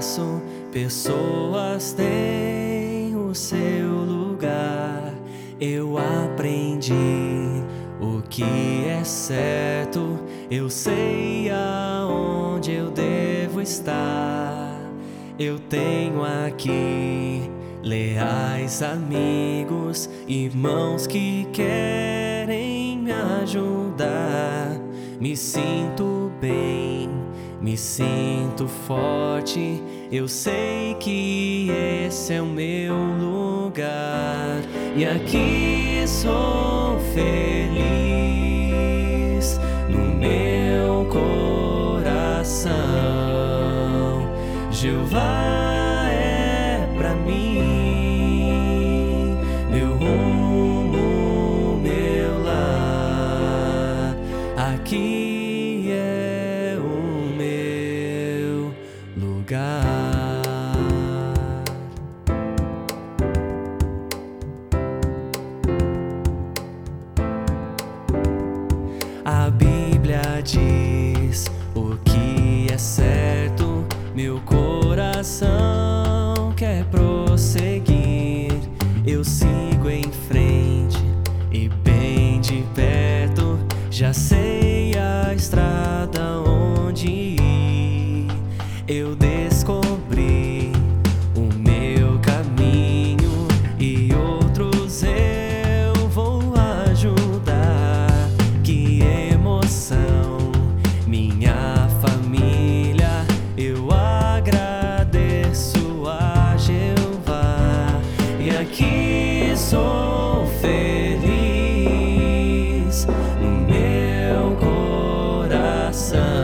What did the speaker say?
passo, pessoas têm o seu lugar. Eu aprendi o que é certo, eu sei aonde eu devo estar. Eu tenho aqui leais amigos, irmãos que querem me ajudar. Me sinto bem, me sinto forte, eu sei que esse é o meu lugar. E aqui sou feliz no meu coração. Jeová é pra mim meu rumo, meu lar. Aqui é o meu lugar. A Bíblia diz o que é certo, meu coração quer prosseguir. Eu sigo em frente e bem de perto, já sei a estrada onde ir. Eu descobri o meu caminho e outros eu vou ajudar. Que emoção, minha família, eu agradeço a Jeová. E aqui sou feliz no meu coração.